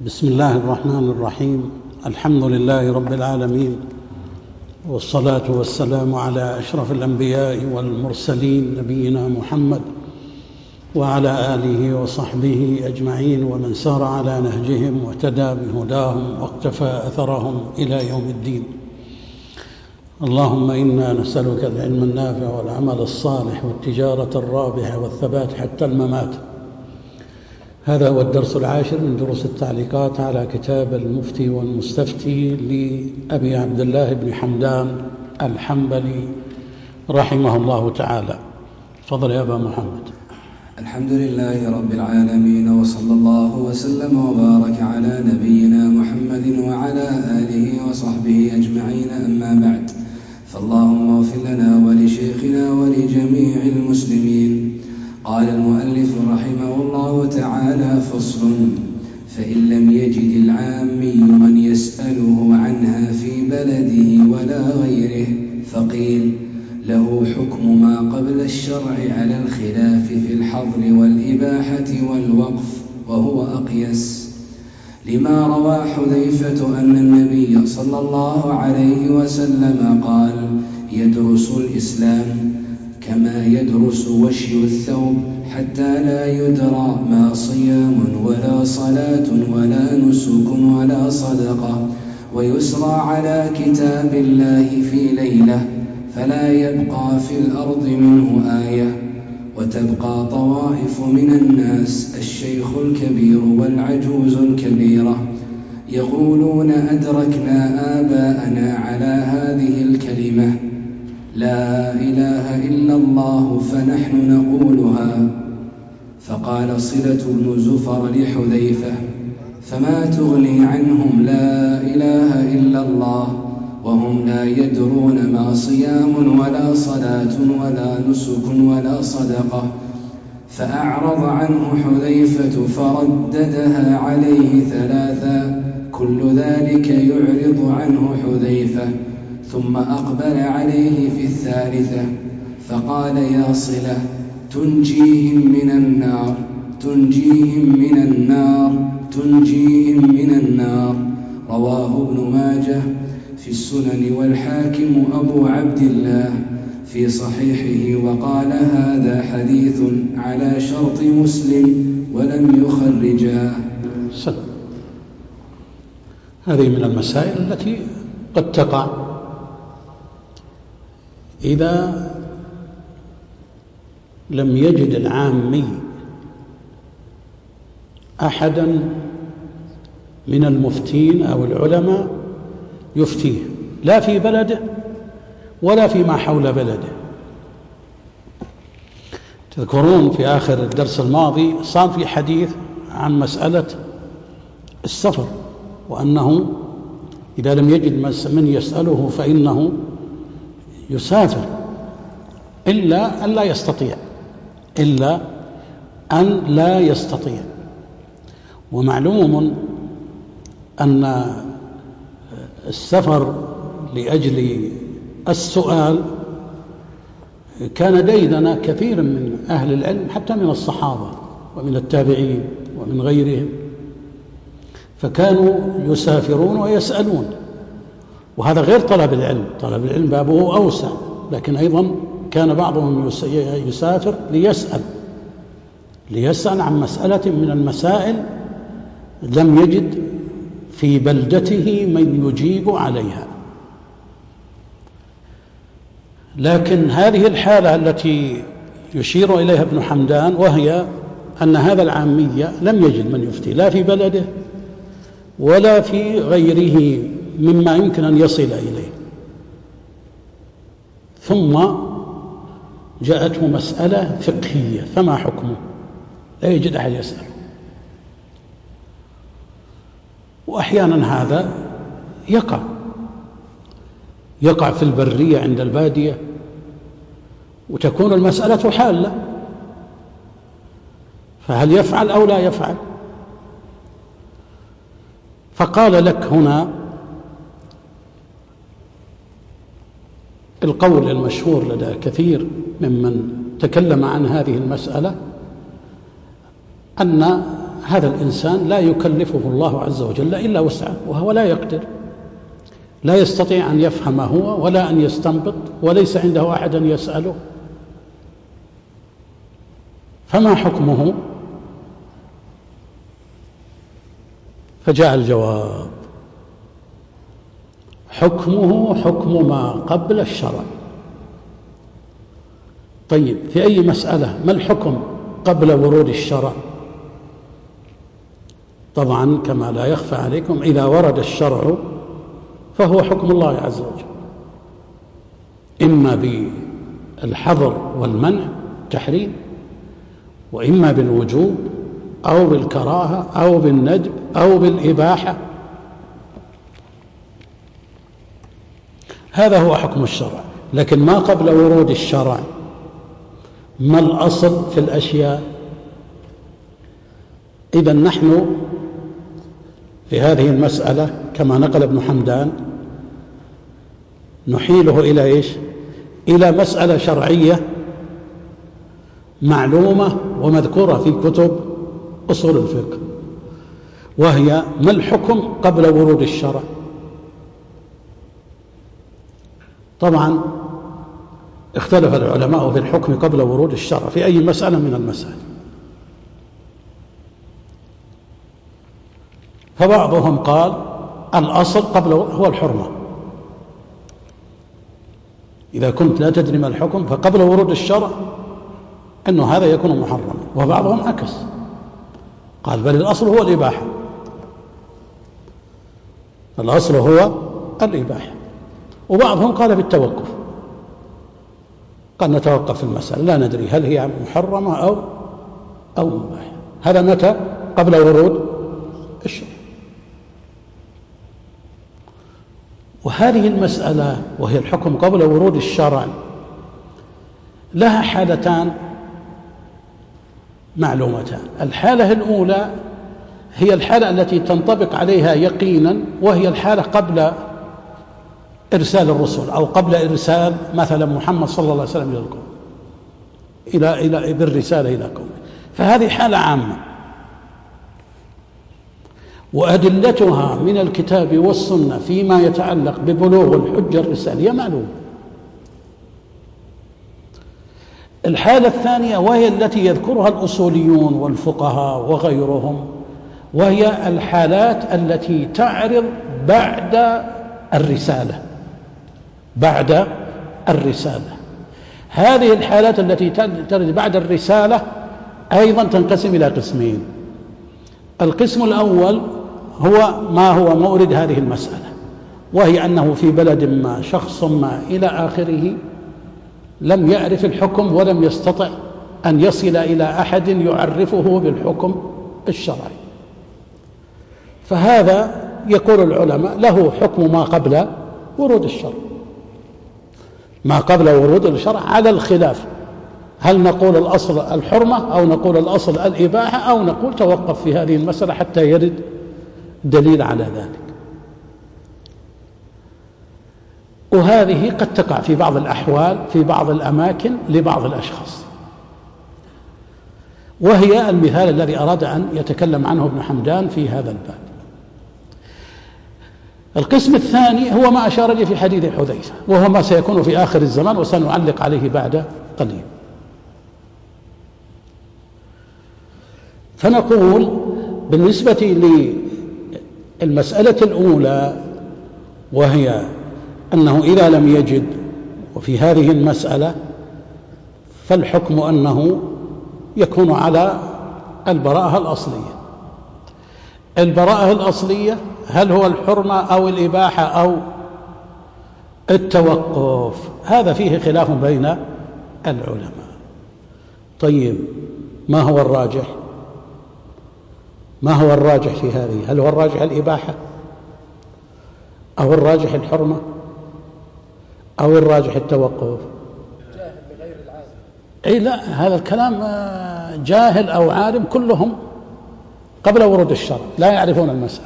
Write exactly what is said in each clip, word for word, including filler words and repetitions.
بسم الله الرحمن الرحيم. الحمد لله رب العالمين، والصلاة والسلام على أشرف الأنبياء والمرسلين نبينا محمد وعلى آله وصحبه أجمعين ومن سار على نهجهم واهتدى بهداهم واقتفى أثرهم إلى يوم الدين. اللهم إنا نسألك العلم النافع والعمل الصالح والتجارة الرابحة والثبات حتى الممات. هذا هو الدرس العاشر من دروس التعليقات على كتاب المفتي والمستفتي لأبي عبد الله بن حمدان الحنبلي رحمه الله تعالى. تفضل يا أبا محمد. الحمد لله رب العالمين، وصلى الله وسلم وبارك على نبينا محمد وعلى آله وصحبه أجمعين، أما بعد، فاللهم اغفر لنا ولشيخنا ولجميع المسلمين. قال المؤلف رحمه الله تعالى: فصل: فإن لم يجد العامي من يسأله عنها في بلده ولا غيره، فقيل له حكم ما قبل الشرع على الخلاف في الحظر والإباحة والوقف، وهو أقيس، لما روى حذيفة أن النبي صلى الله عليه وسلم قال: يدرس الإسلام كما يدرس وشي الثوب، حتى لا يدرى ما صيام ولا صلاة ولا نسك ولا صدقة، ويسرى على كتاب الله في ليلة، فلا يبقى في الأرض منه آية، وتبقى طوائف من الناس، الشيخ الكبير والعجوز الكبيرة، يقولون: أدركنا آباءنا على هذه الكلمة، لا إله إلا الله، فنحن نقولها. فقال صلة بن زفر لحذيفة: فما تغني عنهم لا إله إلا الله وهم لا يدرون ما صيام ولا صلاة ولا نسك ولا صدقة؟ فأعرض عنه حذيفة فرددها عليه ثلاثا، كل ذلك يعرض عنه حذيفة، ثم أقبل عليه في الثالثة فقال: يا صلة، تنجيهم من النار تنجيهم من النار تنجيهم من النار. رواه ابن ماجه في السنن، والحاكم أبو عبد الله في صحيحه، وقال: هذا حديث على شرط مسلم ولم يخرجاه. هذه من المسائل التي قد تقع إذا لم يجد العامي أحدا من المفتين أو العلماء يفتيه، لا في بلده ولا فيما حول بلده. تذكرون في آخر الدرس الماضي صار في حديث عن مسألة السفر، وأنه إذا لم يجد من يسأله فإنه يسافر، إلا أن لا يستطيع إلا أن لا يستطيع ومعلوم أن السفر لأجل السؤال كان ديدن كثير من أهل العلم، حتى من الصحابة ومن التابعين ومن غيرهم، فكانوا يسافرون ويسألون. وهذا غير طلب العلم، طلب العلم بابه أوسع، لكن أيضا كان بعضهم يسافر ليسأل ليسأل عن مسألة من المسائل لم يجد في بلدته من يجيب عليها. لكن هذه الحالة التي يشير إليها ابن حمدان، وهي أن هذا العامي لم يجد من يفتي لا في بلده ولا في غيره مما يمكن أن يصل إليه، ثم جاءته مسألة فقهية، فما حكمه؟ لا يجد أحد يسأله. وأحيانا هذا يقع يقع في البرية عند البادية، وتكون المسألة حالة، فهل يفعل أو لا يفعل؟ فقال لك هنا القول المشهور لدى كثير ممن تكلم عن هذه المسألة، أن هذا الإنسان لا يكلفه الله عز وجل إلا وسعه، وهو لا يقدر، لا يستطيع أن يفهم هو ولا أن يستنبط، وليس عنده أحد يسأله، فما حكمه؟ فجاء الجواب: حكمه حكم ما قبل الشرع. طيب، في أي مسألة ما الحكم قبل ورود الشرع؟ طبعا كما لا يخفى عليكم، إذا ورد الشرع فهو حكم الله عز وجل، إما بالحظر والمنع تحريم، وإما بالوجوب أو بالكراهة أو بالندب أو بالإباحة. هذا هو حكم الشرع. لكن ما قبل ورود الشرع، ما الأصل في الأشياء؟ إذا نحن في هذه المسألة كما نقل ابن حمدان نحيله إلى إيش؟ إلى مسألة شرعية معلومة ومذكورة في كتب أصول الفقه، وهي: ما الحكم قبل ورود الشرع؟ طبعا اختلف العلماء في الحكم قبل ورود الشرع في أي مسألة من المسائل، فبعضهم قال الأصل قبل هو الحرمة، إذا كنت لا تدري ما الحكم فقبل ورود الشرع أنه هذا يكون محرما. وبعضهم عكس، قال بل الأصل هو الإباحة، الأصل هو الإباحة. وبعضهم قال بالتوقف، قال نتوقف في المسألة، لا ندري هل هي محرمة أو أو مباحة. هذا متى؟ قبل ورود الشرع. وهذه المسألة وهي الحكم قبل ورود الشرع لها حالتان معلومتان. الحالة الأولى هي الحالة التي تنطبق عليها يقينا، وهي الحالة قبل إرسال الرسل أو قبل إرسال مثلا محمد صلى الله عليه وسلم إلى القوم، إلى إلى بالرسالة إلى قومه، فهذه حالة عامة وأدلتها من الكتاب والسنة فيما يتعلق ببلوغ الحجة الرسالية معلومة. الحالة الثانية وهي التي يذكرها الأصوليون والفقهاء وغيرهم، وهي الحالات التي تعرض بعد الرسالة بعد الرسالة هذه الحالات التي ترد بعد الرسالة أيضا تنقسم إلى قسمين. القسم الأول هو ما هو مورد هذه المسألة، وهي أنه في بلد ما شخص ما إلى آخره لم يعرف الحكم ولم يستطع أن يصل إلى أحد يعرفه بالحكم الشرعي، فهذا يقول العلماء له حكم ما قبل ورود الشرع، ما قبل ورود الشرع، على الخلاف هل نقول الأصل الحرمة أو نقول الأصل الإباحة أو نقول توقف في هذه المسألة حتى يرد دليل على ذلك. وهذه قد تقع في بعض الأحوال في بعض الأماكن لبعض الأشخاص، وهي المثال الذي أراد أن يتكلم عنه ابن حمدان في هذا الباب. القسم الثاني هو ما أشار إليه في حديث حذيفة، وهو ما سيكون في آخر الزمان وسنعلق عليه بعد قليل. فنقول بالنسبة للمسألة الأولى، وهي أنه إذا لم يجد وفي هذه المسألة فالحكم أنه يكون على البراءة الأصلية. البراءة الأصلية هل هو الحرمة أو الإباحة أو التوقف؟ هذا فيه خلاف بين العلماء. طيب، ما هو الراجح؟ ما هو الراجح في هذه؟ هل هو الراجح الإباحة أو الراجح الحرمة أو الراجح التوقف؟ جاهل بغير العالم. أي لا، هذا الكلام جاهل أو عالم كلهم قبل ورود الشرع لا يعرفون المسألة،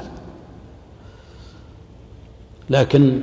لكن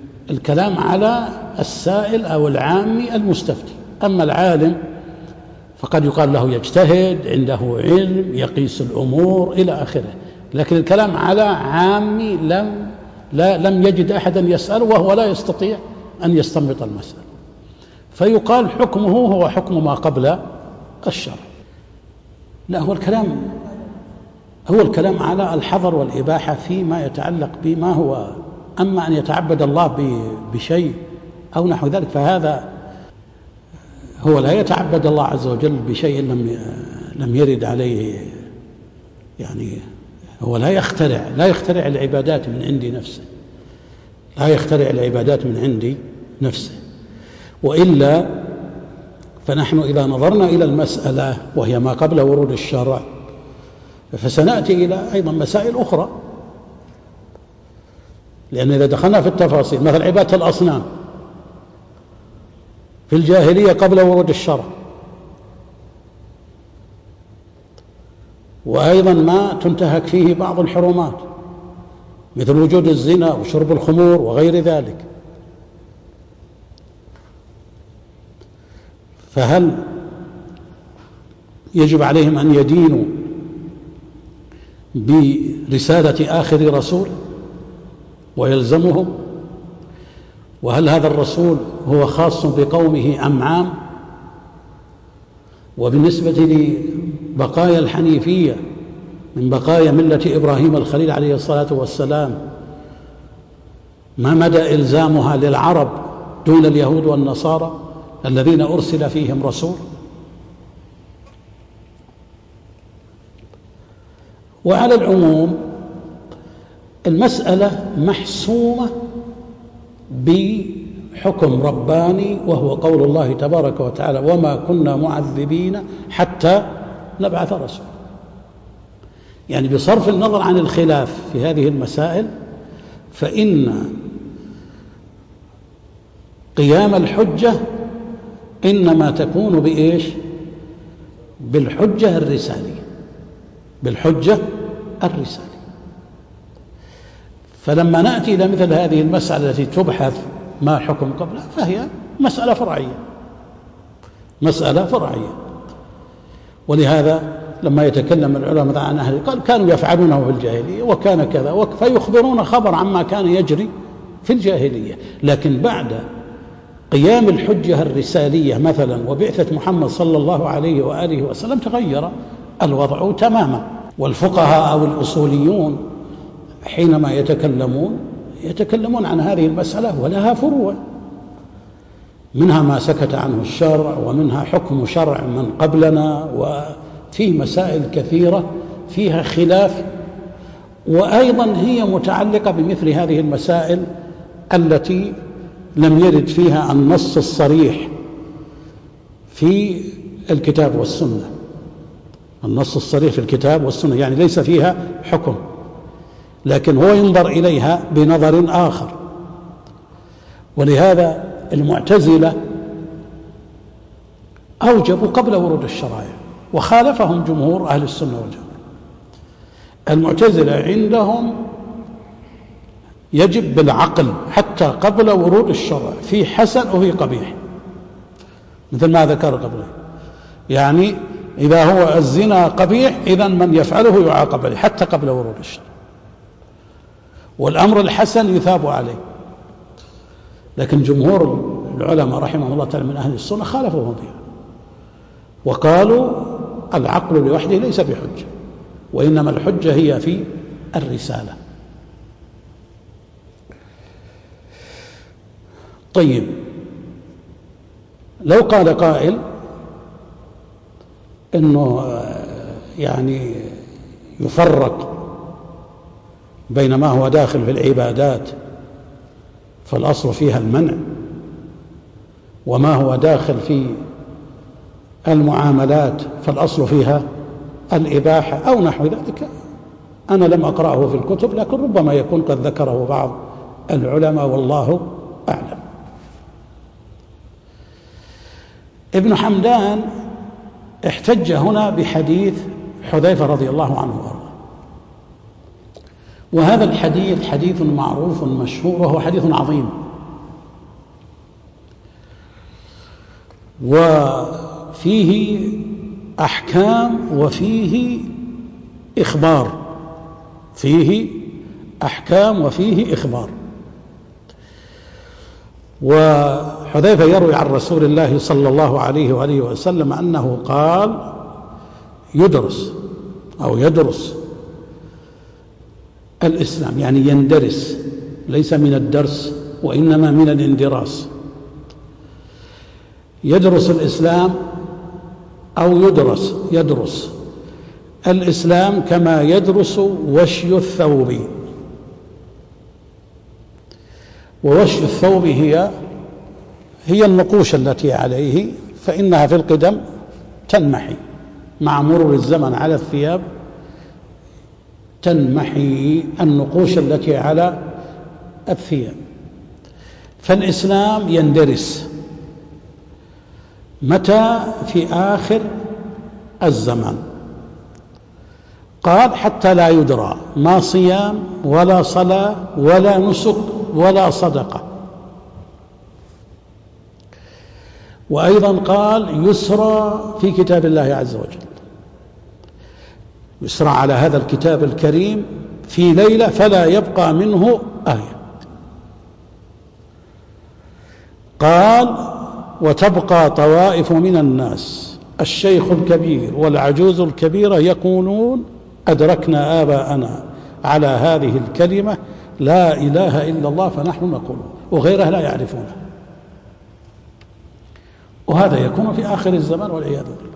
الكلام على السائل أو العامي المستفتي. أما العالم فقد يقال له يجتهد، عنده علم، يقيس الأمور إلى آخره. لكن الكلام على عامي لم لا لم يجد أحدا يسأل، وهو لا يستطيع أن يستنبط المسألة، فيقال حكمه هو حكم ما قبل الشرع. لا، هو الكلام هو الكلام على الحظر والإباحة فيما يتعلق بما هو، أما أن يتعبد الله بشيء أو نحو ذلك فهذا هو لا يتعبد الله عز وجل بشيء لم لم يرد عليه، يعني هو لا يخترع لا يخترع العبادات من عند نفسه لا يخترع العبادات من عند نفسه وإلا فنحن إذا نظرنا إلى المسألة وهي ما قبل ورود الشرع فسنأتي إلى أيضا مسائل أخرى، لأن إذا دخلنا في التفاصيل مثل عبادة الأصنام في الجاهلية قبل ورود الشرع، وأيضا ما تنتهك فيه بعض الحرمات مثل وجود الزنا وشرب الخمور وغير ذلك، فهل يجب عليهم أن يدينوا برسالة آخر رسول ويلزمهم؟ وهل هذا الرسول هو خاص بقومه أم عام؟ وبالنسبة لبقايا الحنيفية من بقايا ملة إبراهيم الخليل عليه الصلاة والسلام ما مدى إلزامها للعرب دون اليهود والنصارى الذين أرسل فيهم رسول؟ وعلى العموم المسألة محسومة بحكم رباني وهو قول الله تبارك وتعالى: وما كنا معذبين حتى نبعث رسول. يعني بصرف النظر عن الخلاف في هذه المسائل فإن قيام الحجة إنما تكون بإيش؟ بالحجة الرسالية بالحجة الرسالية. فلما نأتي إلى مثل هذه المسألة التي تبحث ما حكم قبلها فهي مسألة فرعية مسألة فرعية ولهذا لما يتكلم العلماء عن أهل قال كانوا يفعلونه في الجاهلية وكان كذا، فيخبرون خبر عما كان يجري في الجاهلية. لكن بعد قيام الحجة الرسالية مثلا وبعثة محمد صلى الله عليه وآله وسلم تغير الوضع تماما. والفقهاء أو الأصوليون حينما يتكلمون يتكلمون عن هذه المسألة ولها فروع، منها ما سكت عنه الشرع ومنها حكم شرع من قبلنا، وفي مسائل كثيرة فيها خلاف، وأيضا هي متعلقة بمثل هذه المسائل التي لم يرد فيها النص الصريح في الكتاب والسنة النص الصريح في الكتاب والسنة يعني ليس فيها حكم، لكن هو ينظر إليها بنظر آخر. ولهذا المعتزلة أوجبوا قبل ورود الشرائع وخالفهم جمهور أهل السنة والجماعة. المعتزلة عندهم يجب بالعقل حتى قبل ورود الشرع في حسن وفي قبيح، مثل ما ذكر قبله، يعني إذا هو الزنا قبيح إذن من يفعله يعاقب عليه حتى قبل ورود الشرع، والأمر الحسن يثاب عليه. لكن جمهور العلماء رحمه الله تعالى من أهل السنة خالفوهم فيها وقالوا العقل لوحده ليس بحجة، وإنما الحجة هي في الرسالة. طيب، لو قال قائل إنه يعني يفرق بين ما هو داخل في العبادات فالأصل فيها المنع وما هو داخل في المعاملات فالأصل فيها الإباحة أو نحو ذلك، أنا لم أقرأه في الكتب لكن ربما يكون قد ذكره بعض العلماء والله أعلم. ابن حمدان احتج هنا بحديث حذيفة رضي الله عنه وارضاه، وهذا الحديث حديث معروف مشهور وهو حديث عظيم، وفيه أحكام وفيه إخبار، فيه أحكام وفيه إخبار. وحذيفة يروي عن رسول الله صلى الله عليه وآله وسلم أنه قال: يدرس أو يدرس الإسلام، يعني يندرس، ليس من الدرس وإنما من الاندراس. يدرس الإسلام أو يدرس يدرس الإسلام كما يدرس وشي الثوب. ووشي الثوب هي هي النقوش التي عليه، فإنها في القدم تنمحي مع مرور الزمن على الثياب، تنمحي النقوش التي على الثياب. فالإسلام يندرس متى؟ في آخر الزمان. قال: حتى لا يدرى ما صيام ولا صلاة ولا نسك ولا صدقة. وأيضا قال: يسرى في كتاب الله عز وجل، يسرى على هذا الكتاب الكريم في ليلة فلا يبقى منه آية. قال: وتبقى طوائف من الناس الشيخ الكبير والعجوز الكبيرة يقولون: أدركنا آباءنا على هذه الكلمة لا إله إلا الله فنحن نقول، وغيرها لا يعرفونها. وهذا يكون في آخر الزمان والعياذ بالله.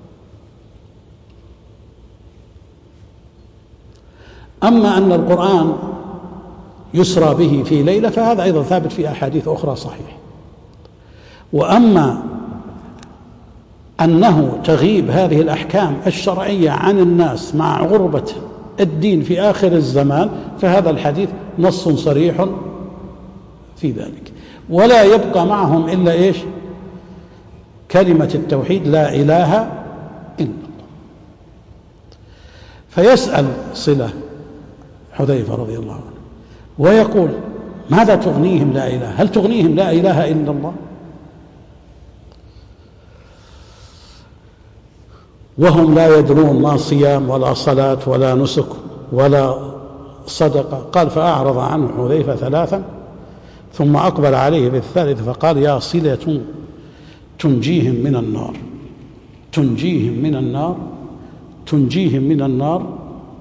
أما أن القرآن يسرى به في ليلة فهذا أيضا ثابت في أحاديث أخرى صحيح. وأما أنه تغيب هذه الأحكام الشرعية عن الناس مع غربة الدين في آخر الزمان فهذا الحديث نص صريح في ذلك. ولا يبقى معهم إلا إيش؟ كلمة التوحيد لا إله إلا الله. فيسأل صلة حذيفة رضي الله عنه ويقول: ماذا تغنيهم لا إله؟ هل تغنيهم لا إله إلا الله وهم لا يدرون ما صيام ولا صلاة ولا نسك ولا صدقة؟ قال: فأعرض عنه حذيفة ثلاثا ثم أقبل عليه بالثالث فقال: يا صلة تنجيهم من النار، تنجيهم من النار، تنجيهم من النار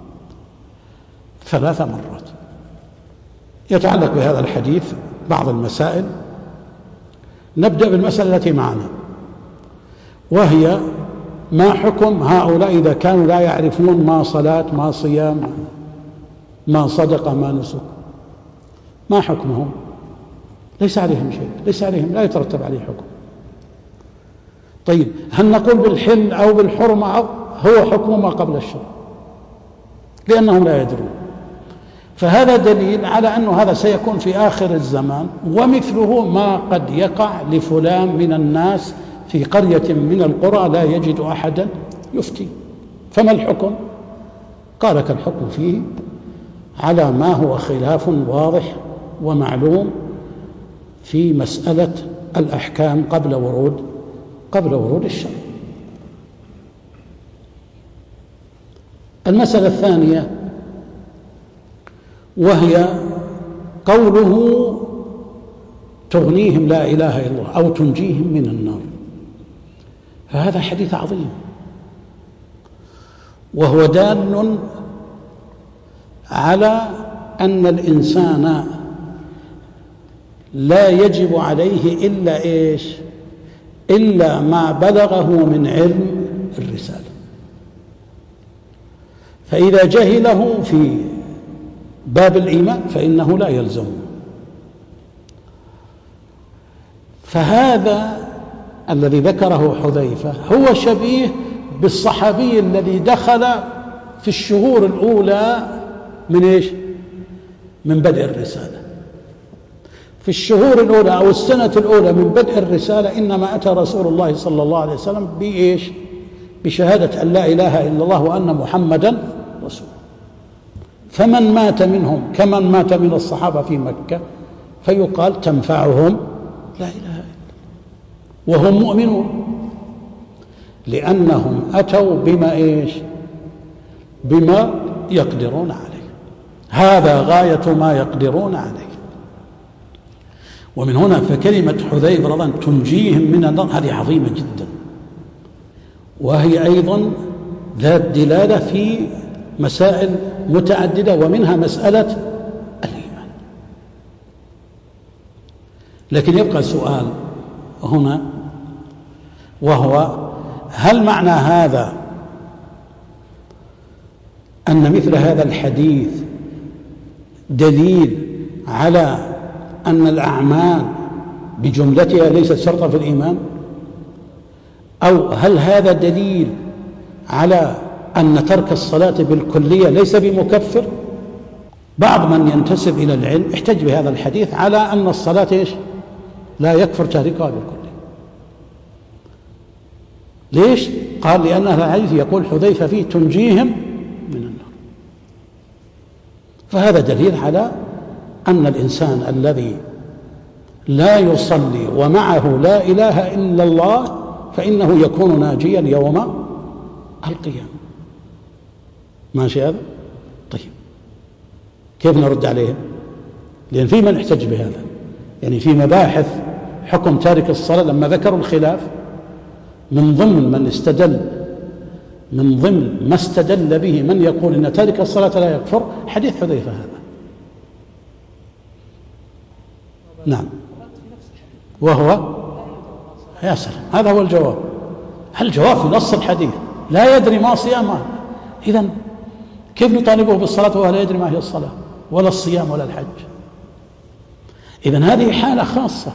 ثلاث مرات. يتعلق بهذا الحديث بعض المسائل. نبدأ بالمسألة التي معنا، وهي: ما حكم هؤلاء إذا كانوا لا يعرفون ما صلاة ما صيام ما صدقة ما نسك؟ ما حكمهم؟ ليس عليهم شيء، ليس عليهم، لا يترتب عليه حكم. طيب، هل نقول بالحل أو بالحرمة أو هو حكم ما قبل الشرع؟ لأنهم لا يدرون. فهذا دليل على أن هذا سيكون في آخر الزمان، ومثله ما قد يقع لفلان من الناس في قرية من القرى لا يجد أحدا يفتي. فما الحكم؟ قال: لك الحكم فيه على ما هو خلاف واضح ومعلوم في مسألة الأحكام قبل ورود قبل ورود الشرع. المسألة الثانية وهي قوله: تغنيهم لا إله إلا الله أو تنجيهم من النار. فهذا حديث عظيم، وهو دال على أن الإنسان لا يجب عليه إلا إيش؟ إلا ما بلغه من علم الرسالة. فإذا جهله في باب الإيمان فإنه لا يلزم. فهذا الذي ذكره حذيفة هو شبيه بالصحابي الذي دخل في الشهور الأولى من إيش؟ من بدء الرسالة. في الشهور الأولى أو السنة الأولى من بدء الرسالة إنما أتى رسول الله صلى الله عليه وسلم بإيش؟ بشهادة أن لا إله إلا الله وأن محمدا رسول. فمن مات منهم كمن مات من الصحابة في مكة فيقال تنفعهم لا إله إلا الله وهم مؤمنون. لأنهم أتوا بما إيش؟ بما يقدرون عليه. هذا غاية ما يقدرون عليه. ومن هنا فكلمة حذيفة رضي الله عنه تنجيهم من النار هذه عظيمة جدا، وهي أيضا ذات دلالة في مسائل متعددة، ومنها مسألة الإيمان. لكن يبقى سؤال هنا، وهو هل معنى هذا أن مثل هذا الحديث دليل على أن الأعمال بجملتها ليست شرطا في الإيمان؟ أو هل هذا دليل على أن ترك الصلاة بالكلية ليس بمكفر؟ بعض من ينتسب إلى العلم احتج بهذا الحديث على أن الصلاة إيش؟ لا يكفر تاركها بالكلية. ليش؟ قال لأن هذا الحديث يقول حذيفة فيه تنجيهم من النار. فهذا دليل على أن الإنسان الذي لا يصلي ومعه لا إله إلا الله فإنه يكون ناجيا يوم القيامة. ماشي هذا؟ طيب كيف نرد عليهم؟ لأن في من احتج بهذا، يعني في مباحث حكم تارك الصلاة لما ذكروا الخلاف، من ضمن من استدل من ضمن ما استدل به من يقول إن تارك الصلاة لا يكفر حديث حذيفة هذا. نعم، وهو يا سلام، هذا هو الجواب. هل الجواب في نص الحديث لا يدري ما صيامه؟ إذن كيف نطالبه بالصلاة وهو لا يدري ما هي الصلاة ولا الصيام ولا الحج؟ إذن هذه حالة خاصة،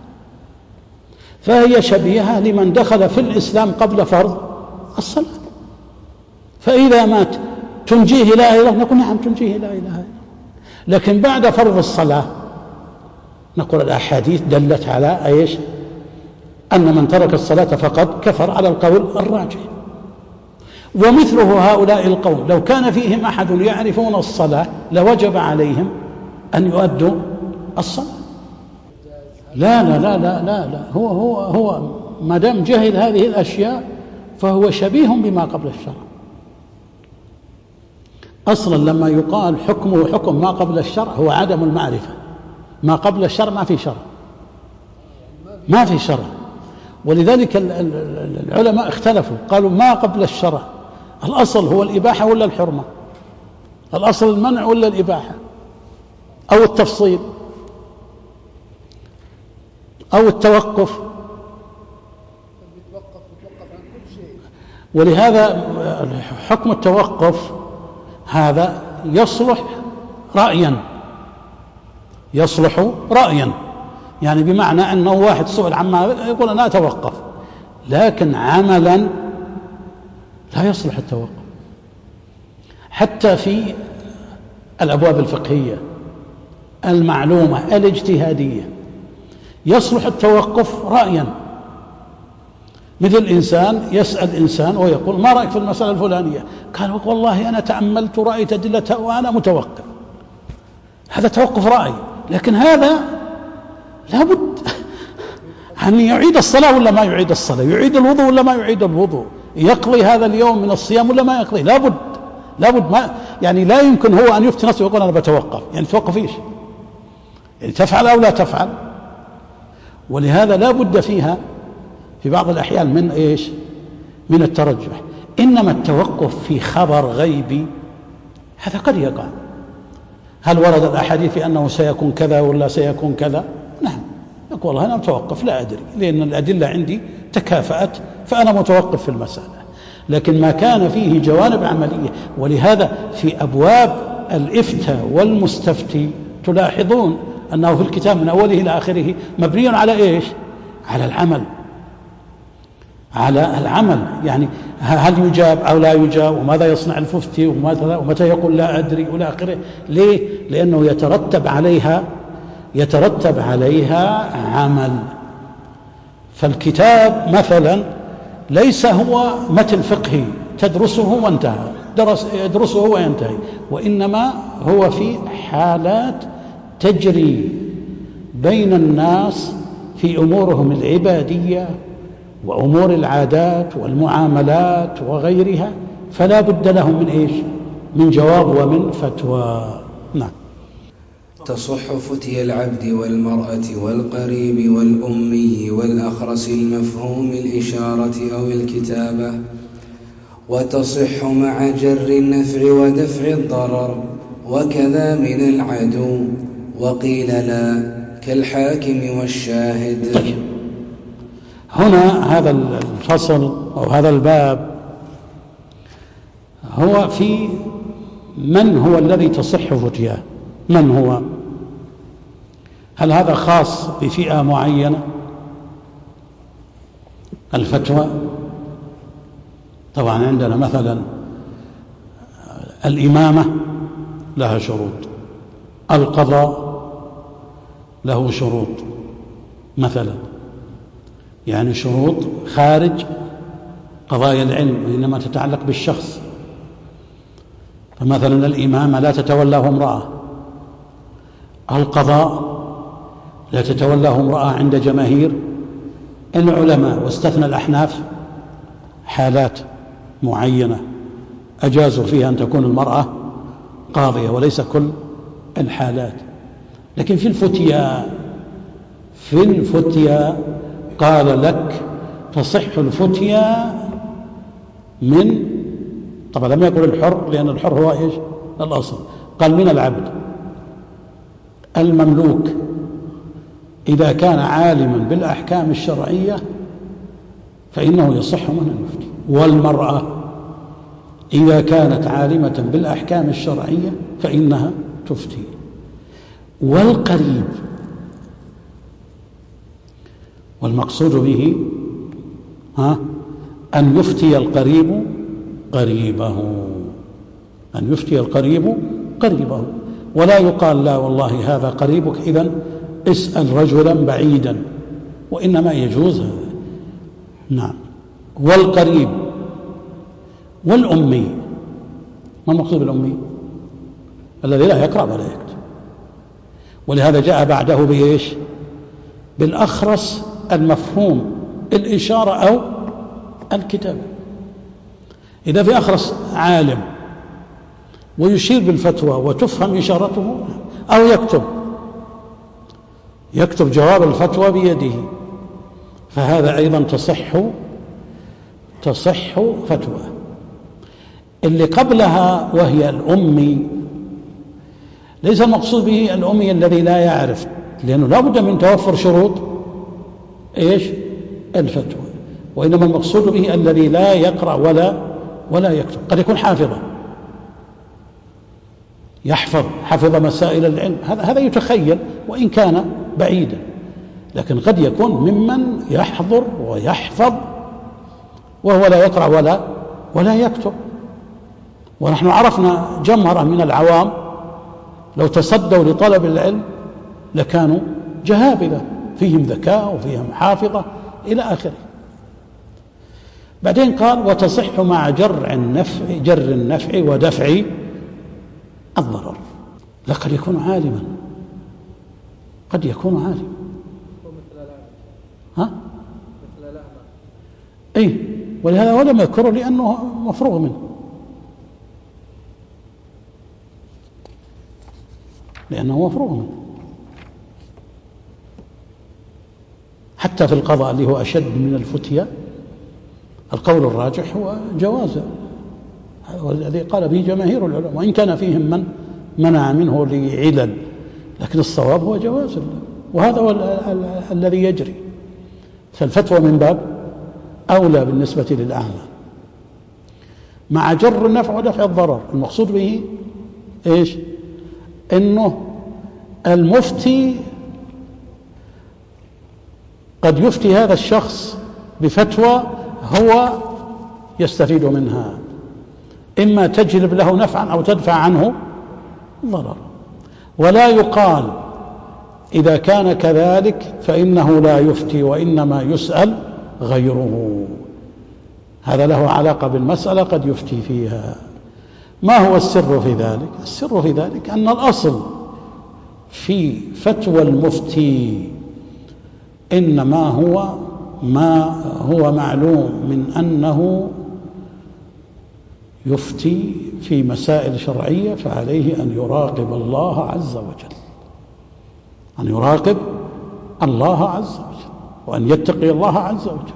فهي شبيهة لمن دخل في الإسلام قبل فرض الصلاة. فإذا مات تنجيه لا إله إلا الله، نقول نعم تنجيه لا إله إلا الله. لكن بعد فرض الصلاة نقول الأحاديث دلت على إيش؟ أن من ترك الصلاة فقد كفر على القول الراجح. ومثله هؤلاء القوم لو كان فيهم أحد يعرفون الصلاة لوجب عليهم أن يؤدوا الصلاة. لا لا لا لا لا, لا. هو هو هو ما دام جهل هذه الأشياء فهو شبيه بما قبل الشرع. أصلا لما يقال حكمه حكم ما قبل الشرع هو عدم المعرفة. ما قبل الشرع ما في شرع، ما في شرع. ولذلك العلماء اختلفوا، قالوا ما قبل الشرع الأصل هو الإباحة ولا الحرمة؟ الأصل المنع ولا الإباحة أو التفصيل أو التوقف؟ ولهذا حكم التوقف هذا يصلح رأيا، يصلح رأيا يعني بمعنى أنه واحد سئل عما يقول أنا أتوقف، لكن عملا لا يصلح التوقف. حتى في الأبواب الفقهية المعلومة الاجتهادية يصلح التوقف رأيا، مثل إنسان يسأل إنسان ويقول ما رأيك في المسألة الفلانية؟ قال والله أنا تأملت رأيت أدلتها وأنا متوقف. هذا توقف رأي، لكن هذا لابد أن يعيد الصلاة ولا ما يعيد الصلاة، يعيد الوضوء ولا ما يعيد الوضوء، يقضي هذا اليوم من الصيام ولا ما يقضي. لابد لابد ما يعني لا يمكن هو أن يفتي نفسه ويقول أنا بتوقف. يعني توقف إيش؟ يعني تفعل أو لا تفعل. ولهذا لا بد فيها في بعض الأحيان من إيش؟ من الترجح. إنما التوقف في خبر غيبي هذا قد يقع. هل ورد الأحاديث في أنه سيكون كذا ولا سيكون كذا؟ نعم، يقول والله أنا متوقف لا أدري لأن الأدلة عندي تكافأت فأنا متوقف في المسألة. لكن ما كان فيه جوانب عملية، ولهذا في أبواب الإفتاء والمستفتي تلاحظون أنه في الكتاب من أوله إلى آخره مبني على إيش؟ على العمل، على العمل. يعني هل يجاب أو لا يجاب، وماذا يصنع المفتي، ومتى يقول لا أدري ولا آخره. ليه؟ لأنه يترتب عليها يترتب عليها عمل. فالكتاب مثلا ليس هو متن فقهي تدرسه وانتهى، درس يدرسه وينتهي، وإنما هو في حالات تجري بين الناس في أمورهم العبادية وأمور العادات والمعاملات وغيرها، فلا بد لهم من إيش؟ من جواب ومن فتوى. نعم. تصح فتيا العبد والمرأة والقريب والأمي والأخرس المفهوم الإشارة أو الكتابة، وتصح مع جر النفع ودفع الضرر، وكذا من العدو، وقيل لا كالحاكم والشاهد. طيب، هنا هذا الفصل أو هذا الباب هو في من هو الذي تصح فتياه. من هو؟ هل هذا خاص بفئة معينة الفتوى؟ طبعا عندنا مثلا الإمامة لها شروط، القضاء له شروط مثلا، يعني شروط خارج قضايا العلم وإنما تتعلق بالشخص. فمثلا الإمامة لا تتولاه امرأة، القضاء لا تتولاه امرأة عند جماهير العلماء، واستثنى الأحناف حالات معينة أجازوا فيها أن تكون المرأة قاضية، وليس كل الحالات. لكن في الفتيا في الفتيا قال لك تصح الفتيا من، طبعا لم يقل الحر لأن الحر هو إيش الأصل، قال من العبد المملوك إذا كان عالما بالأحكام الشرعية فإنه يصح منه المفتي، والمرأة إذا كانت عالمة بالأحكام الشرعية فإنها تفتي، والقريب، والمقصود به ها أن يفتي القريب قريبه، أن يفتي القريب قريبه، ولا يقال لا والله هذا قريبك إذن اسأل رجلا بعيدا، وإنما يجوز هذا. نعم. والقريب والأمي. ما المقصود بالأمي؟ الذي لا يقرأ ولا يكتب، ولهذا جاء بعده بإيش؟ بالأخرس المفهوم الإشارة أو الكتابة. إذا في أخرس عالم ويشير بالفتوى وتفهم إشارته، أو يكتب يكتب جواب الفتوى بيده، فهذا أيضا تصح تصح فتوى. اللي قبلها وهي الأمي ليس المقصود به الأمي الذي لا يعرف، لأنه لا بد من توفر شروط إيش الفتوى، وإنما المقصود به الذي لا يقرأ ولا ولا يكتب. قد يكون حافظا يحفظ حفظ مسائل العلم، هذا هذا يتخيل وإن كان بعيدا، لكن قد يكون ممن يحضر ويحفظ وهو لا يقرأ ولا ولا يكتب. ونحن عرفنا جمهرة من العوام لو تصدوا لطلب العلم لكانوا جهابذة، فيهم ذكاء وفيهم حافظة إلى آخره. بعدين قال وتصح مع جر النفع جر النفع ودفع الضرر. لقد يكون عالما، قد يكون عالما. ها؟ اي، ولهذا ولم يذكره لأنه مفروغ منه، لأنه مفروغ منه. حتى في القضاء اللي هو أشد من الفتية القول الراجح هو جوازه، والذي قال به جماهير العلماء، وإن كان فيهم من منع منه لعلل، لكن الصواب هو جوازه، وهذا هو الذي يجري. فالفتوى من باب أولى بالنسبة للأعمى، مع جر النفع ودفع الضرر. المقصود به إيش؟ إنه المفتي قد يفتي هذا الشخص بفتوى هو يستفيد منها، إما تجلب له نفعا أو تدفع عنه ضررا، ولا يقال إذا كان كذلك فإنه لا يفتي وإنما يسأل غيره. هذا له علاقة بالمسألة قد يفتي فيها. ما هو السر في ذلك؟ السر في ذلك أن الأصل في فتوى المفتي إنما هو ما هو معلوم من أنه يفتي في مسائل شرعية فعليه أن يراقب الله عز وجل، أن يراقب الله عز وجل وأن يتقي الله عز وجل.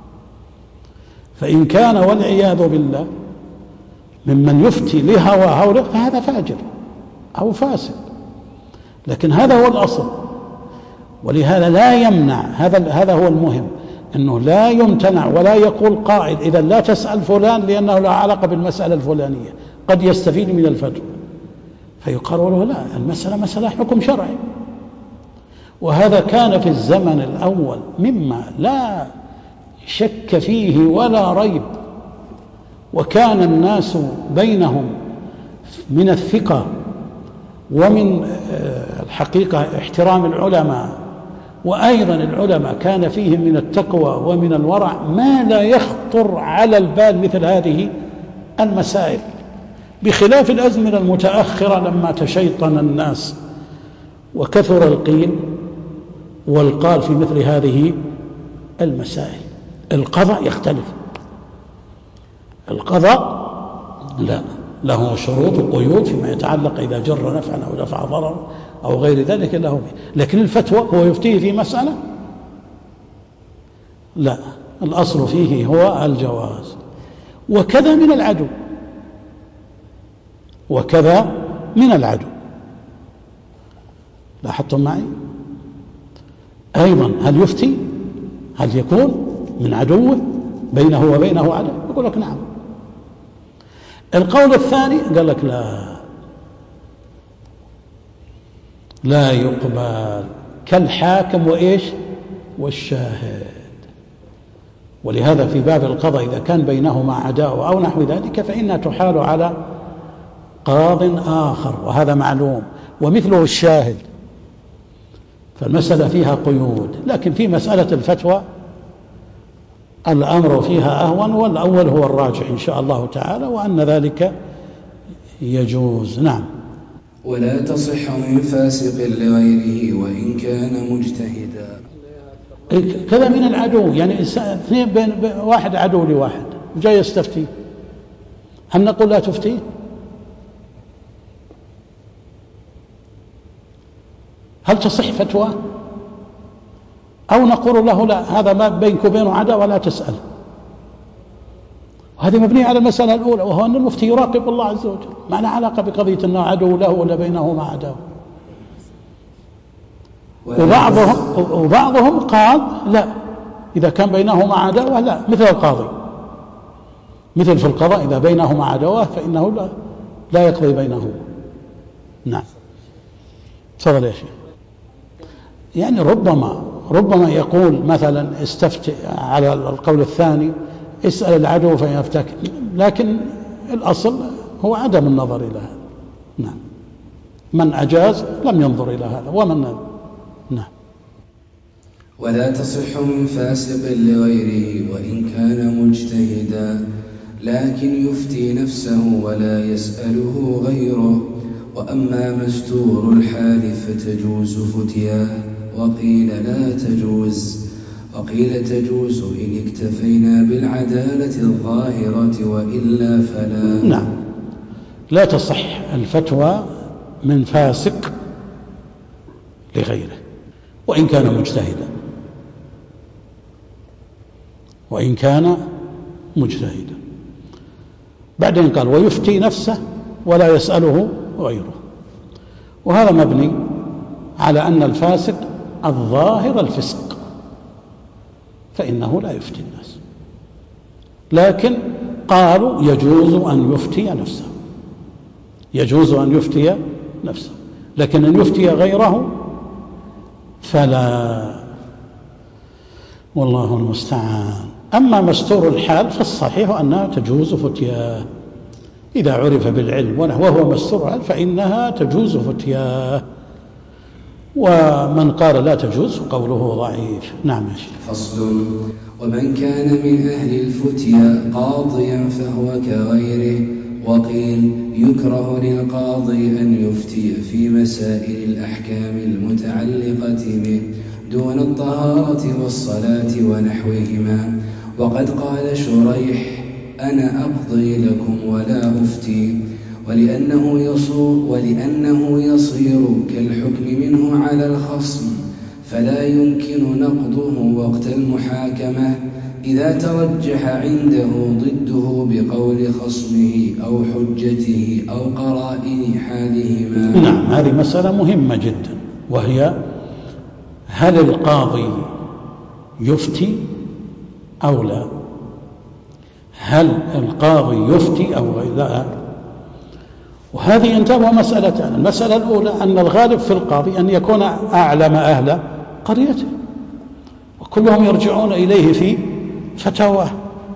فإن كان والعياذ بالله ممن يفتي لهواه فهذا فاجر أو فاسد، لكن هذا هو الأصل. ولهذا لا يمنع، هذا هذا هو المهم، أنه لا يمتنع ولا يقول قائل إذا لا تسأل فلان لأنه لا علاقة بالمسألة الفلانية، قد يستفيد من الفتوى، فيقال له لا، المسألة مسألة حكم شرعي. وهذا كان في الزمن الأول مما لا شك فيه ولا ريب، وكان الناس بينهم من الثقة ومن الحقيقة احترام العلماء، وأيضا العلماء كان فيهم من التقوى ومن الورع ما لا يخطر على البال مثل هذه المسائل، بخلاف الأزمنة المتأخرة لما تشيطن الناس وكثر القيل والقال في مثل هذه المسائل. القضاء يختلف، القضاء لا، له شروط وقيود فيما يتعلق إذا جر نفعا أو دفع ضرر أو غير ذلك له به. لكن الفتوى هو يفتيه في مسألة لا، الأصل فيه هو الجواز. وكذا من العدو، وكذا من العدو، لاحظتم معي؟ أيضا هل يفتي؟ هل يكون من عدوه بينه وبينه عدو؟ يقول لك نعم. القول الثاني قال لك لا، لا يقبل، كالحاكم وإيش والشاهد. ولهذا في باب القضاء إذا كان بينهما عداوة أو نحو ذلك فإنها تحال على قاض آخر، وهذا معلوم، ومثله الشاهد، فالمسألة فيها قيود. لكن في مسألة الفتوى الأمر فيها أهون، والأول هو الراجح إن شاء الله تعالى، وأن ذلك يجوز. نعم. ولا تصح من فاسق لغيره وإن كان مجتهدا. كذا من العدو، يعني اثنين بين واحد عدو لواحد جاي يستفتي، هل نقول لا تفتي؟ هل تصح فتوى؟ أو نقول له لا، هذا ما بينك وبينه عداوة ولا تسأل. وهذه مبنية على المسألة الأولى، وهو أن المفتي يراقب الله عز وجل، ما له علاقة بقضية أنه عدو له ولا بينهما عداوة. وبعضهم, وبعضهم قال لا، إذا كان بينهما عداوة لا، مثل القاضي، مثل في القضاء إذا بينهما عداوة فإنه لا, لا يقضي بينهما. نعم. تفضل يا شيخ. يعني ربما ربما يقول مثلا استفتي على القول الثاني، اسأل العدو فيفتك، لكن الأصل هو عدم النظر إلى هذا. نعم. من أجاز لم ينظر إلى هذا، ومن نعم. ولا تصح من فاسق لغيره وإن كان مجتهدا، لكن يفتي نفسه ولا يسأله غيره. وأما مستور الحال فتجوز فتياه، وقيل لا تجوز، وقيل تجوز إن اكتفينا بالعدالة الظاهرة، وإلا فلا. نعم. لا تصح الفتوى من فاسق لغيره وإن كان مجتهدا، وإن كان مجتهدا. بعدين قال ويفتي نفسه ولا يسأله غيره، وهذا مبني على أن الفاسق الظاهر الفسق فإنه لا يفتي الناس، لكن قالوا يجوز أن يفتي نفسه، يجوز أن يفتي نفسه، لكن أن يفتي غيره فلا، والله المستعان. أما مستور الحال فالصحيح أنها تجوز فتياه إذا عرف بالعلم، وهو مستور الحال فإنها تجوز فتياه. ومن قال لا تجوز قوله ضعيف. نعم يا شيخ. فصل. ومن كان من أهل الفتيا قاضيا فهو كغيره. وقيل يكره للقاضي أن يفتي في مسائل الأحكام المتعلقة به دون الطهارة والصلاة ونحوهما. وقد قال شريح: أنا أقضي لكم ولا أفتي، ولأنه يصير, ولأنه يصير كالحكم منه على الخصم، فلا يمكن نقضه وقت المحاكمة إذا ترجح عنده ضده بقول خصمه أو حجته أو قرائن حالهما. نعم، هذه مسألة مهمة جدا، وهي: هل القاضي يفتي أو لا؟ هل القاضي يفتي أو لا؟ وهذه انتبه مسألتان. المسألة الأولى أن الغالب في القاضي أن يكون أعلم أهل قريته، وكلهم يرجعون إليه في فتاواه،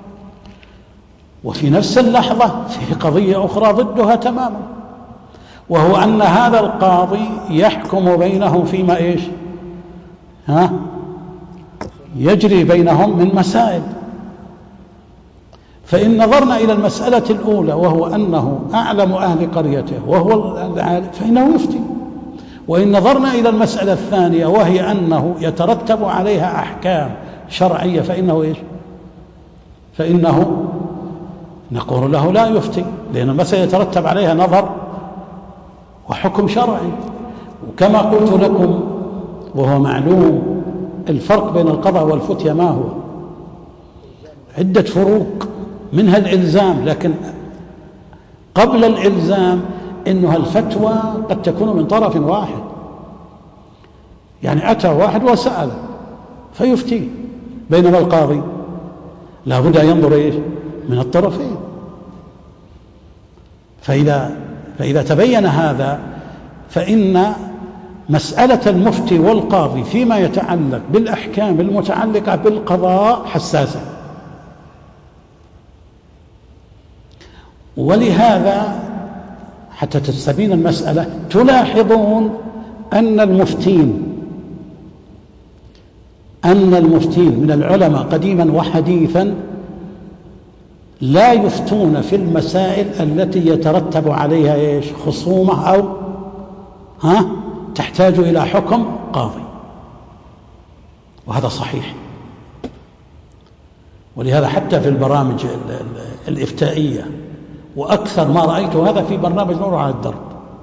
وفي نفس اللحظة في قضية أخرى ضدها تماما، وهو أن هذا القاضي يحكم بينهم فيما إيش؟ ها؟ يجري بينهم من مسائل. فإن نظرنا إلى المسألة الأولى وهو أنه أعلم أهل قريته وهو العالم فإنه يفتي، وإن نظرنا إلى المسألة الثانية وهي أنه يترتب عليها أحكام شرعية فإنه إيش؟ فإنه نقول له لا يفتي، لأن المسألة يترتب عليها نظر وحكم شرعي. وكما قلت لكم وهو معلوم، الفرق بين القضاء والفتية ما هو؟ عدة فروق، منها الإلزام، لكن قبل الإلزام إنها الفتوى قد تكون من طرف واحد، يعني أتى واحد وسأل فيفتيه، بينما القاضي لا بد أن ينظر إيش؟ من الطرفين. فإذا, فإذا تبين هذا فإن مسألة المفتي والقاضي فيما يتعلق بالأحكام المتعلقة بالقضاء حساسة. ولهذا حتى تستبين المسألة تلاحظون أن المفتين أن المفتين من العلماء قديما وحديثا لا يفتون في المسائل التي يترتب عليها إيش؟ خصومة أو ها تحتاج إلى حكم قاضي، وهذا صحيح. ولهذا حتى في البرامج الإفتائية، وأكثر ما رأيت هذا في برنامج نور على الدرب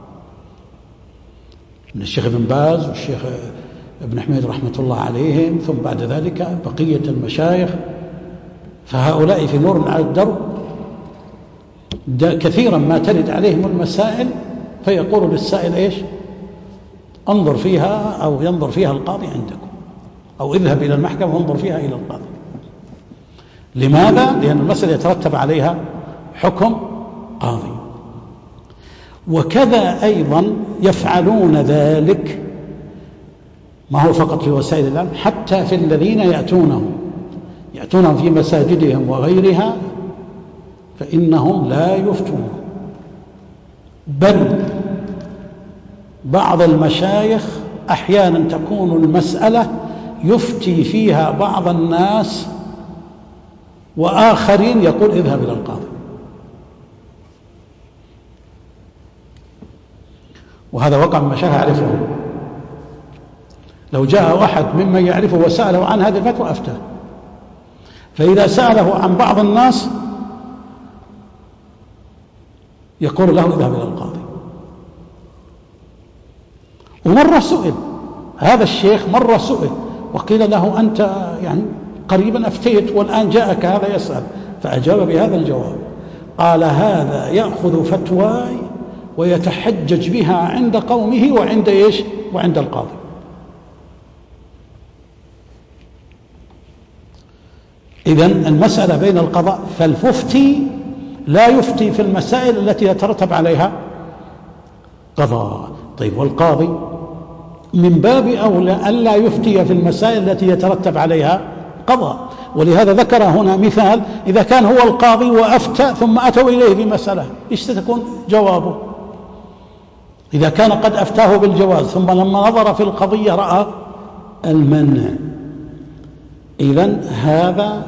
من الشيخ ابن باز والشيخ ابن حميد رحمة الله عليهم، ثم بعد ذلك بقية المشايخ، فهؤلاء في نور على الدرب كثيرا ما ترد عليهم المسائل فيقول للسائل إيش؟ انظر فيها أو ينظر فيها القاضي عندكم، أو اذهب إلى المحكمة وانظر فيها إلى القاضي. لماذا؟ لأن المسألة يترتب عليها حكم قاضي. وكذا أيضا يفعلون ذلك، ما هو فقط في وسائل الإعلام، حتى في الذين يأتونهم يأتونهم في مساجدهم وغيرها فإنهم لا يفتون، بل بعض المشايخ أحيانا تكون المسألة يفتي فيها بعض الناس وآخرين يقول اذهب إلى القاضي. وهذا وقع من مشايخ أعرفه، لو جاء أحد ممن يعرفه وسأله عن هذه الفتوى أفتاه، فإذا سأله عن بعض الناس يقول له اذهب إلى القاضي. ومرة سئل هذا الشيخ، مرة سئل وقيل له أنت يعني قريبا أفتيت والآن جاءك هذا يسأل، فأجاب بهذا الجواب، قال هذا يأخذ فتواي ويتحجج بها عند قومه وعند إيش؟ وعند القاضي. إذن المسألة بين القضاء، فالمفتي لا يفتي في المسائل التي يترتب عليها قضاء. طيب، والقاضي من باب أولى ألا يفتي في المسائل التي يترتب عليها قضاء. ولهذا ذكر هنا مثال: إذا كان هو القاضي وأفتى ثم أتوا إليه بمسألة، إيش ستكون جوابه؟ إذا كان قد أفتاه بالجواز ثم لما نظر في القضية رأى المنع، إذن هذا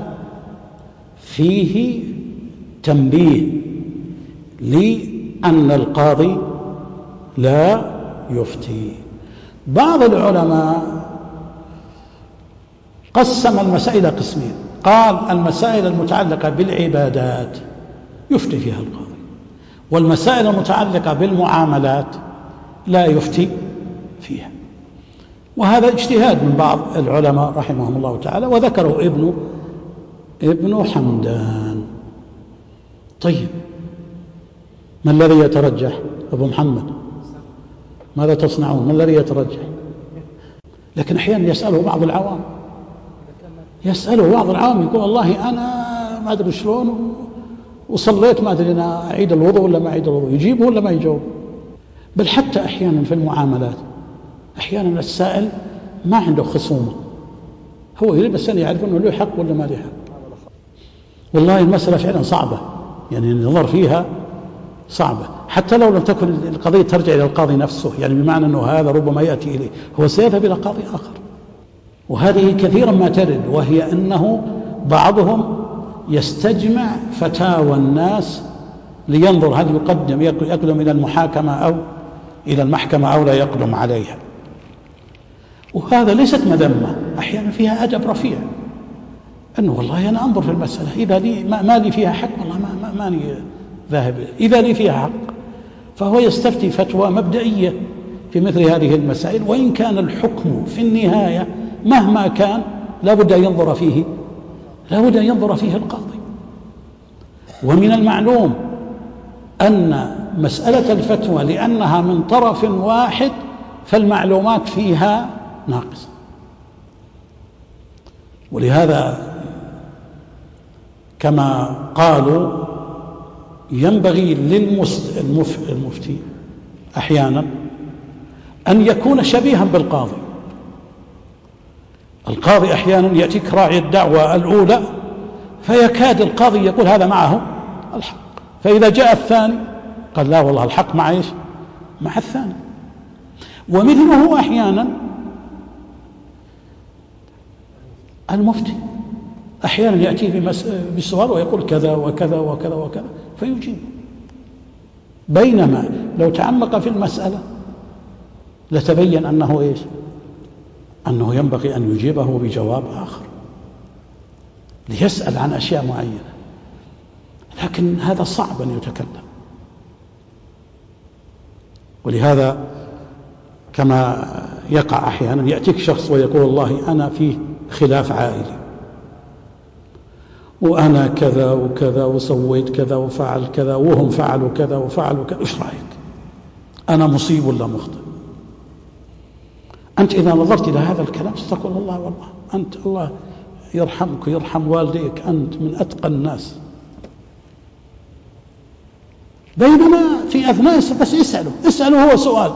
فيه تنبيه لأن القاضي لا يفتي. بعض العلماء قسم المسائل قسمين. قال المسائل المتعلقة بالعبادات يفتي فيها القاضي، والمسائل المتعلقة بالمعاملات لا يفتي فيها. وهذا اجتهاد من بعض العلماء رحمهم الله تعالى، وذكره ابن ابن حمدان. طيب، ما الذي يترجح؟ أبو محمد ماذا تصنعون؟ ما الذي يترجح؟ لكن أحيانا يسأله بعض العوام يسأله بعض العوام يقول والله أنا ما أدري شلون وصليت ما أدري أنا أعيد الوضوء ولا ما أعيد الوضوء، يجيبه ولا ما يجاوب؟ بل حتى أحيانا في المعاملات أحيانا السائل ما عنده خصومة، هو يريد بس أن يعرف أنه له حق ولا ما له حق. والله المسألة فعلا صعبة، يعني النظر فيها صعبة، حتى لو لم تكن القضية ترجع إلى القاضي نفسه، يعني بمعنى أنه هذا ربما يأتي إليه، هو سيذهب إلى قاضي آخر. وهذه كثيرا ما ترد، وهي أنه بعضهم يستجمع فتاوى الناس لينظر هل يقدم يقدم إلى المحاكمة أو إلى المحكمة أو لا يقدم عليها. وهذا ليست مذمة، أحيانا فيها أدب رفيع، أنه والله أنا أنظر في المسألة، إذا لي ما لي فيها حق والله ما ماني ذاهب، إذا لي فيها حق، فهو يستفتي فتوى مبدئية في مثل هذه المسائل، وإن كان الحكم في النهاية مهما كان لابد أن ينظر فيه لابد أن ينظر فيه القاضي. ومن المعلوم أن مسألة الفتوى لأنها من طرف واحد فالمعلومات فيها ناقصة، ولهذا كما قالوا ينبغي للمفتي أحيانا أن يكون شبيها بالقاضي. القاضي أحيانا يأتيك راعي الدعوة الأولى فيكاد القاضي يقول هذا معه الحق، فإذا جاء الثاني قال لا والله الحق مع إيش؟ مع الثاني. ومثله أحيانا المفتي أحيانا يأتيه بسؤال ويقول كذا وكذا وكذا وكذا فيجيب، بينما لو تعمق في المسألة لتبين أنه إيش؟ أنه ينبغي أن يجيبه بجواب آخر، ليسأل عن أشياء معينة، لكن هذا صعب أن يتكلم. ولهذا كما يقع أحيانا يأتيك شخص ويقول والله أنا فيه خلاف عائلي وأنا كذا وكذا وسويت كذا وفعل كذا وهم فعلوا كذا وفعلوا كذا، إيش رأيك؟ أنا مصيب ولا مخطئ؟ أنت إذا نظرت إلى هذا الكلام ستقول الله والله أنت الله يرحمك ويرحم والديك، أنت من أتقى الناس. بينما في أثناء بس اسأله اسأله هو سؤال،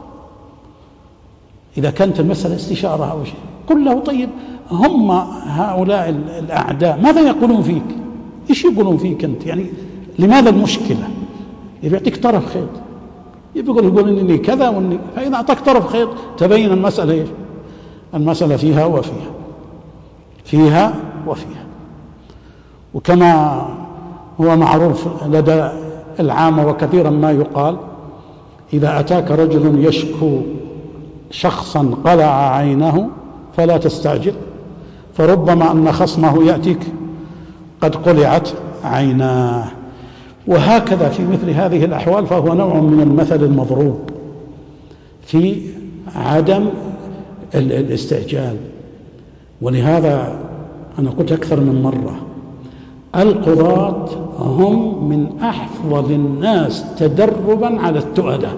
إذا كانت المسألة استشارة أو شيء قل له طيب هم هؤلاء الأعداء ماذا يقولون فيك؟ إيش يقولون فيك أنت؟ يعني لماذا المشكلة؟ يبي يعطيك طرف خيط، يقول يقول إني كذا وإني، فإذا أعطاك طرف خيط تبين المسألة إيش؟ المسألة فيها وفيها فيها وفيها. وكما هو معروف لدى العامة وكثيرا ما يقال إذا أتاك رجل يشكو شخصا قلع عينه فلا تستعجل، فربما أن خصمه يأتيك قد قلعت عيناه. وهكذا في مثل هذه الأحوال فهو نوع من المثل المضروب في عدم الاستعجال. ولهذا أنا قلت أكثر من مرة القضاة هم من أحفظ الناس تدربا على التؤدة،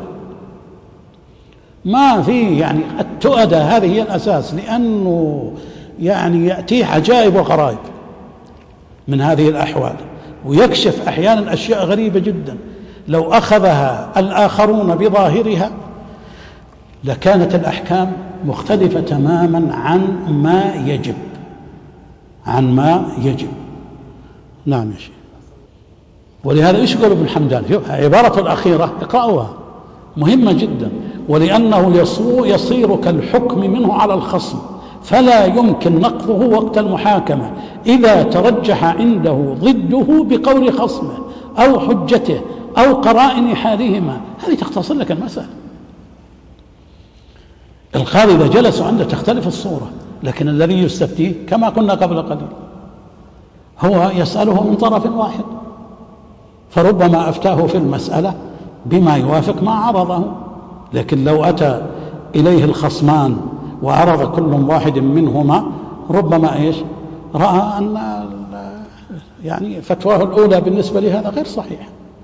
ما في يعني التؤدة هذه هي الأساس، لأنه يعني يأتيه عجائب وغرائب من هذه الأحوال، ويكشف أحيانا أشياء غريبة جدا لو أخذها الآخرون بظاهرها لكانت الأحكام مختلفة تماما عن ما يجب عن ما يجب نعم يا شيخ. ولهذا يشكر ابن حمدان عبارة الأخيرة اقرأوها مهمة جدا، ولأنه يصير كالحكم منه على الخصم فلا يمكن نقضه وقت المحاكمة إذا ترجح عنده ضده بقول خصمه أو حجته أو قرائن حالهما. هذه تختصر لك المسألة. القاضي إذا جلسوا عنده تختلف الصورة، لكن الذي يستفتيه كما قلنا قبل قليل هو يسأله من طرف واحد، فربما أفتاه في المسألة بما يوافق ما عرضه. لكن لو أتى إليه الخصمان وعرض كل واحد منهما ربما إيش رأى أن يعني فتواه الأولى بالنسبة لهذا غير صحيح،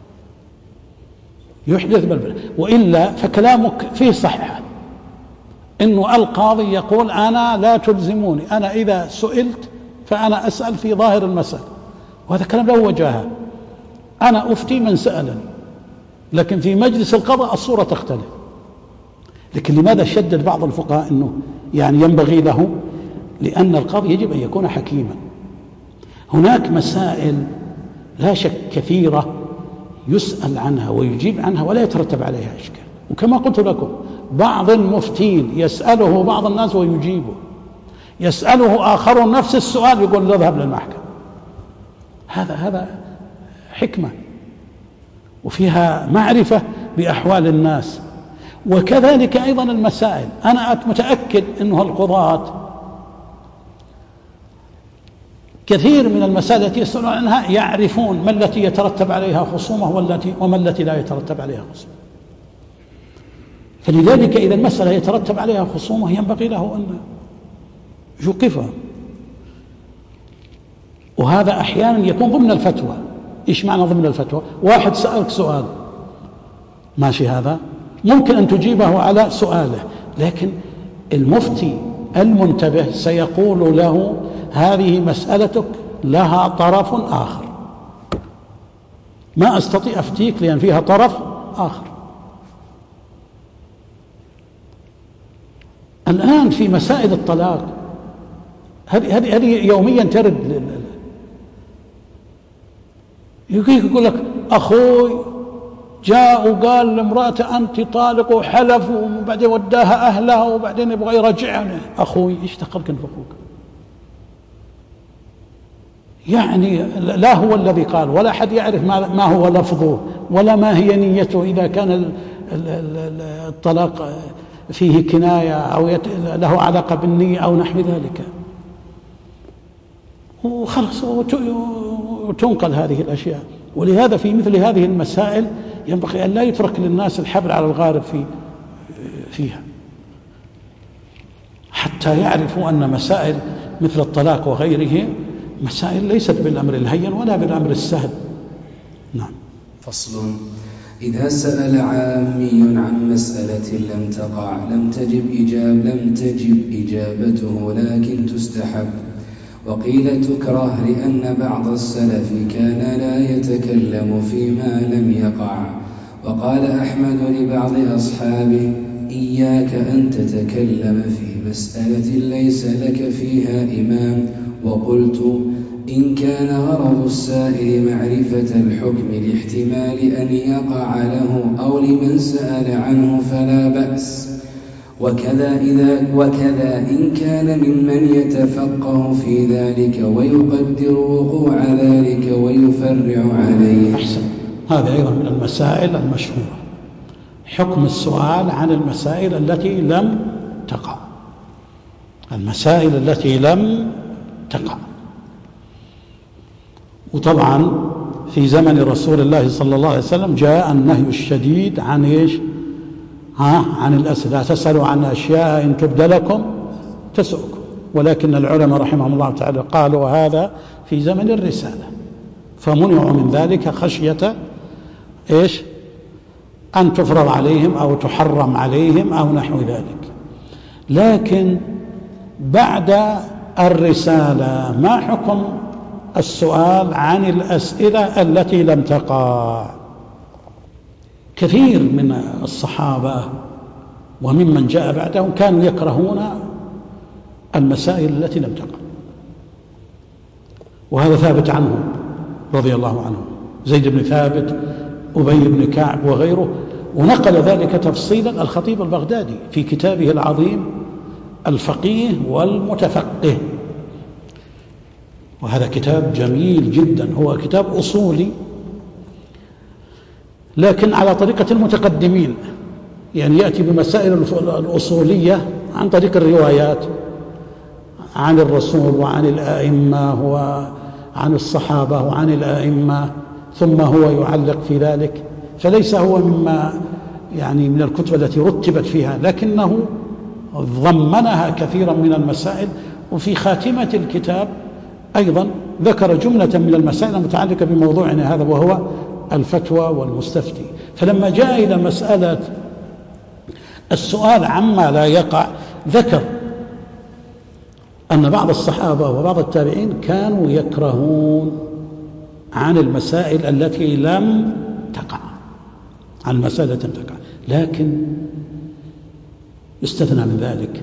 يحدث بلبل. وإلا فكلامك فيه صحة، إنه القاضي يقول أنا لا تلزموني، أنا إذا سئلت فأنا أسأل في ظاهر المسألة، وهذا كلام له وجاهة. أنا أفتي من سألني، لكن في مجلس القضاء الصورة تختلف. لكن لماذا شدد بعض الفقهاء أنه يعني ينبغي له؟ لأن القاضي يجب أن يكون حكيما. هناك مسائل لا شك كثيرة يسأل عنها ويجيب عنها ولا يترتب عليها إشكال، وكما قلت لكم بعض المفتين يسأله بعض الناس ويجيبه، يسأله آخر نفس السؤال يقول اذهب للمحكمة. هذا هذا حكمة وفيها معرفة بأحوال الناس. وكذلك أيضا المسائل، أنا متأكد أنه القضاة كثير من المسائل التي يسألون عنها يعرفون ما التي يترتب عليها خصومة والتي وما التي لا يترتب عليها خصومة. فلذلك إذا المسألة يترتب عليها خصومة ينبغي له أن يوقفها، وهذا أحيانا يكون ضمن الفتوى. إيش معنى ضمن الفتوى؟ واحد سألك سؤال ماشي، هذا ممكن أن تجيبه على سؤاله، لكن المفتي المنتبه سيقول له هذه مسألتك لها طرف آخر، ما أستطيع أفتيك لأن فيها طرف آخر. الآن في مسائل الطلاق هذه هذه هذه يوميا ترد، يقول لك أخوي جاء وقال لامرأته أنت طالق وحلف، وبعدين وداها أهلها وبعدين يبغى يرجعها. أخوي إيش دخلك في أخوك؟ يعني لا هو الذي قال ولا أحد يعرف ما هو لفظه ولا ما هي نيته، إذا كان الطلاق فيه كناية أو له علاقة بالنية أو نحو ذلك، وخلص وتنقل هذه الأشياء. ولهذا في مثل هذه المسائل ينبغي أن لا يترك للناس الحبل على الغارب في فيها، حتى يعرفوا أن مسائل مثل الطلاق وغيره مسائل ليست بالأمر الهين ولا بالأمر السهل. نعم. فصل: إذا سأل عامي عن مسألة لم تقع لم تجب إجاب لم تجب إجابته لكن تستحب، وقيل تكره لأن بعض السلف كان لا يتكلم فيما لم يقع. وقال أحمد لبعض أصحابه: إياك أن تتكلم في مسألة ليس لك فيها إمام. وقلت: إن كان غرض السائل معرفة الحكم لاحتمال أن يقع له أو لمن سأل عنه فلا بأس، وكذا, إذا وكذا إن كان ممن يتفقه في ذلك ويقدر وقوع ذلك ويفرع عليه. أحسن. هذا أيضا من المسائل المشهورة، حكم السؤال عن المسائل التي لم تقع، المسائل التي لم تقع. وطبعا في زمن رسول الله صلى الله عليه وسلم جاء النهي الشديد عن إيش؟ ها عن الأسئلة، لا تسألوا عن أشياء إن تبد لكم تسؤكم. ولكن العلماء رحمهم الله تعالى قالوا هذا في زمن الرسالة، فمنعوا من ذلك خشية إيش؟ أن تفرض عليهم أو تحرم عليهم أو نحو ذلك. لكن بعد الرسالة ما حكم السؤال عن الأسئلة التي لم تقع؟ كثير من الصحابة وممن جاء بعدهم كانوا يكرهون المسائل التي لم تقع، وهذا ثابت عنهم رضي الله عنهم، زيد بن ثابت، أبي بن كعب وغيره. ونقل ذلك تفصيلا الخطيب البغدادي في كتابه العظيم الفقيه والمتفقه، وهذا كتاب جميل جدا، هو كتاب أصولي لكن على طريقة المتقدمين، يعني يأتي بمسائل الأصولية عن طريق الروايات عن الرسول وعن الآئمة وعن الصحابة وعن الآئمة ثم هو يعلق في ذلك، فليس هو مما يعني من الكتب التي رتبت فيها، لكنه ضمنها كثيرا من المسائل. وفي خاتمة الكتاب أيضا ذكر جملة من المسائل المتعلقة بموضوعنا هذا، وهو الفتوى والمستفتي. فلما جاء إلى مسألة السؤال عما لا يقع، ذكر أن بعض الصحابة وبعض التابعين كانوا يكرهون عن المسائل التي لم تقع، عن المسائل التي لم تقع، لكن يستثنى من ذلك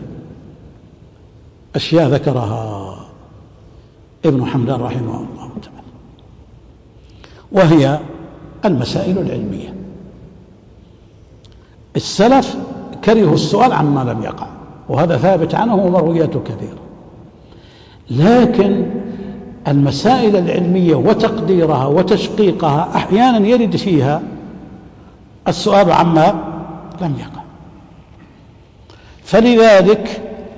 أشياء ذكرها ابن حمدان رحمه الله تعالى، وهي المسائل العلمية. السلف كرهوا السؤال عما لم يقع، وهذا ثابت عنه ومروياته كثيرة، لكن المسائل العلمية وتقديرها وتشقيقها أحيانا يرد فيها السؤال عما لم يقع. فلذلك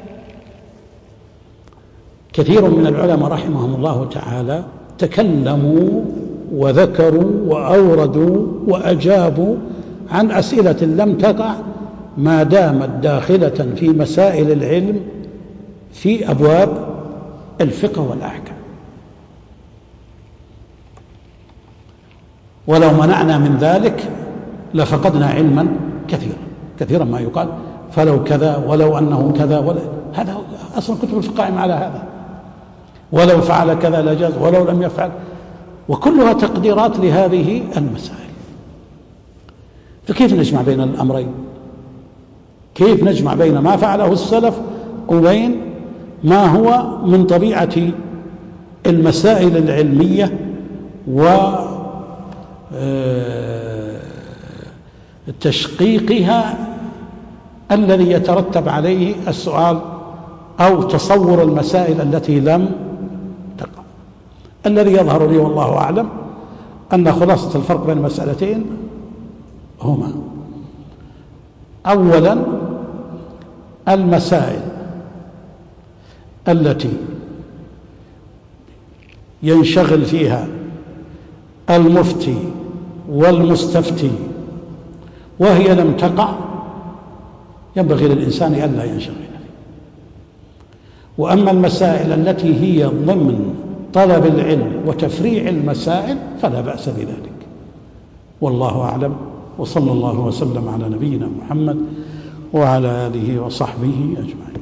كثير من العلماء رحمهم الله تعالى تكلموا وذكروا وأوردوا وأجابوا عن أسئلة لم تقع ما دامت داخلة في مسائل العلم في أبواب الفقه والأحكام. ولو منعنا من ذلك لفقدنا علما كثيرا كثيرا ما يقال فلو كذا ولو أنه كذا ولا، هذا أصلا كتب الفقه قائمة على هذا، ولو فعل كذا لجاز ولو لم يفعل، وكلها تقديرات لهذه المسائل. فكيف نجمع بين الأمرين؟ كيف نجمع بين ما فعله السلف وبين ما هو من طبيعة المسائل العلمية وتشقيقها الذي يترتب عليه السؤال أو تصور المسائل التي لم تقع؟ الذي يظهر لي والله أعلم أن خلاصة الفرق بين المسألتين هما: أولا المسائل التي ينشغل فيها المفتي والمستفتي وهي لم تقع ينبغي للإنسان ألا ينشغل فيها. وأما المسائل التي هي ضمن طلب العلم وتفريع المسائل فلا بأس بذلك، والله أعلم. وصلى الله وسلم على نبينا محمد وعلى آله وصحبه أجمعين.